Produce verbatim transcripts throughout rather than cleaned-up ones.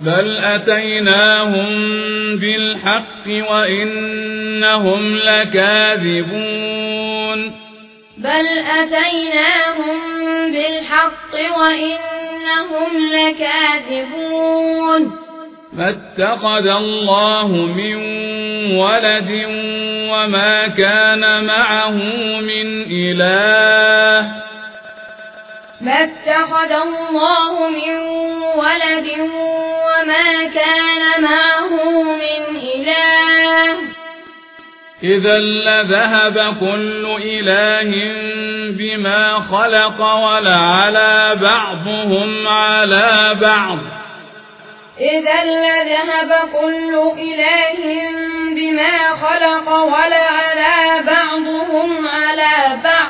بل أتيناهم بالحق وإنهم لكاذبون بل أتيناهم بالحق وإنهم لكاذبون ما اتخذ الله من ولد وما كان معه من إله ما اتخذ الله من ولد وما كان معه من إله إذا لذهب كل إله بما خلق ولعلى بعضهم على بعض إذا لذهب كل إله بما خلق ولعلى بعضهم على بعض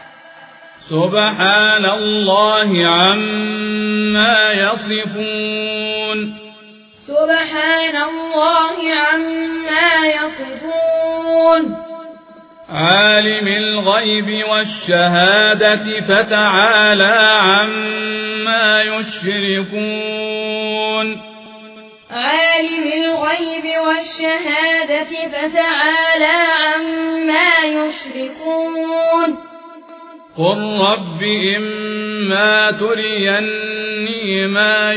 سبحان الله عما يصفون سبحان الله عما يصفون عالم الغيب والشهادة فتعالى عما يشركون عالم الغيب والشهادة فتعالى عما يشركون قل رب إما تريني ما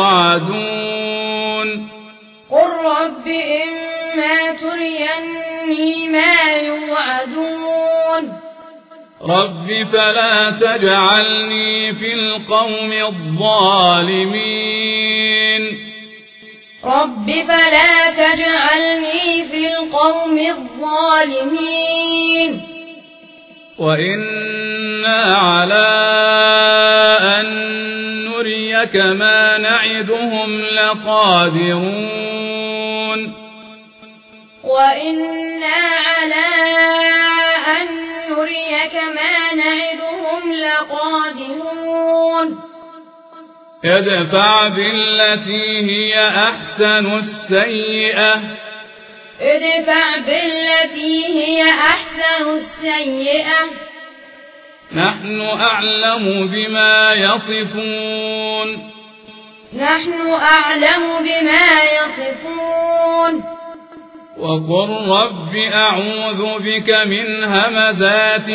يوعدون قل رب إما تريني ما يوعدون رب فلا تجعلني في القوم الظالمين رب فلا تجعلني في القوم الظالمين وإنا على أن نريك ما نعدهم لقادرون وإنا على أن نريك ما نعدهم لقادرون ادفع بالتي هي أحسن السيئة ادفع بالتي هي أحسن السيئة نحن أعلم بما يصفون نحن أعلم بما يصفون وقل رب أعوذ بك من همزات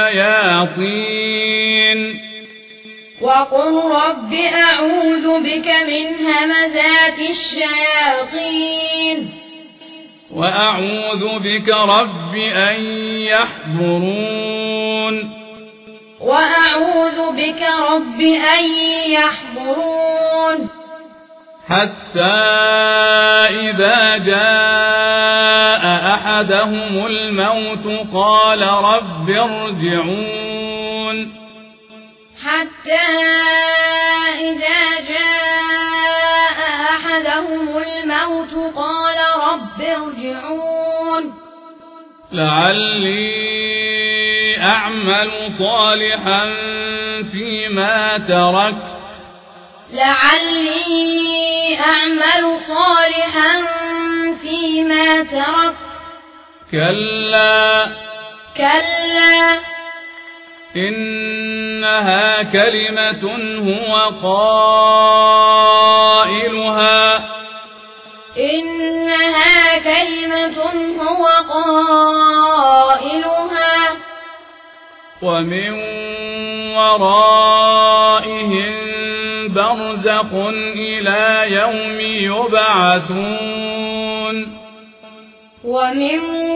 الشياطين وقل رب أعوذ بك من همزات الشياطين وأعوذ بك رب أن يحضرون وأعوذ بك رب أن يحضرون حتى إذا جاء أحدهم الموت قال رب ارجعون حتى إذا جاء أحدهم الموت قال رب ارجعون لعلي أعمل صالحا فيما تركت لعلي أعمل صالحا فيما تركت كلا كلا إنها كلمة هو قائلها إنها كلمة هو قائلها ومن ورائهم برزخ إلى يوم يبعثون ومن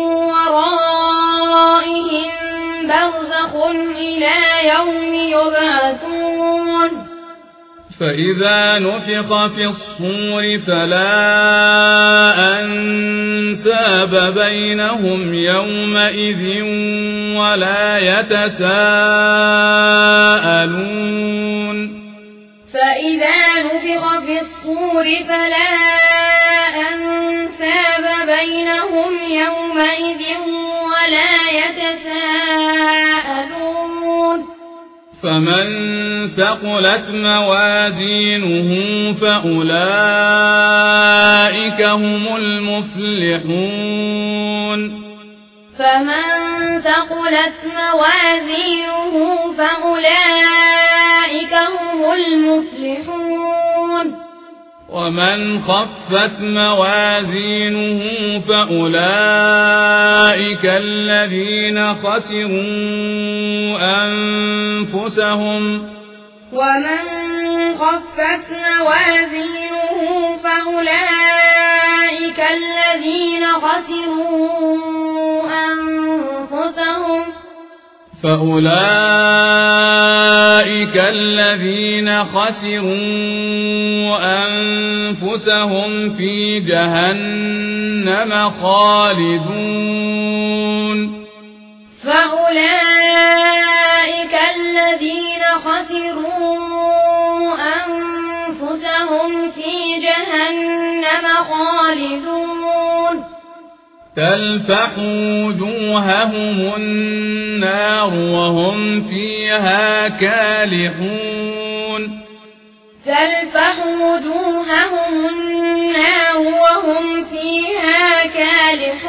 ورائهم برزخ إلى يوم يبعثون فإذا نفخ في الصور فلا أنساب بينهم يومئذ ولا يتساءلون فإذا نفخ في الصور فلا أنساب بينهم يومئذ ولا يتساءلون فمن ثقلت موازينه فأولئك هم المفلحون فمن ثقلت موازينه فأولئك هم المفلحون ومن خفت موازينه فأولئك الذين خسروا أنفسهم ومن خفت موازينه فأولئك الذين خسروا أنفسهم فأولئك الذين خسروا أنفسهم في جهنم خالدون فأولئك الذين خسروا أنفسهم في جهنم خالدون تلفح وجوههم النار وهم فيها كالحون تلفح وجوههم النار وهم فيها كالحون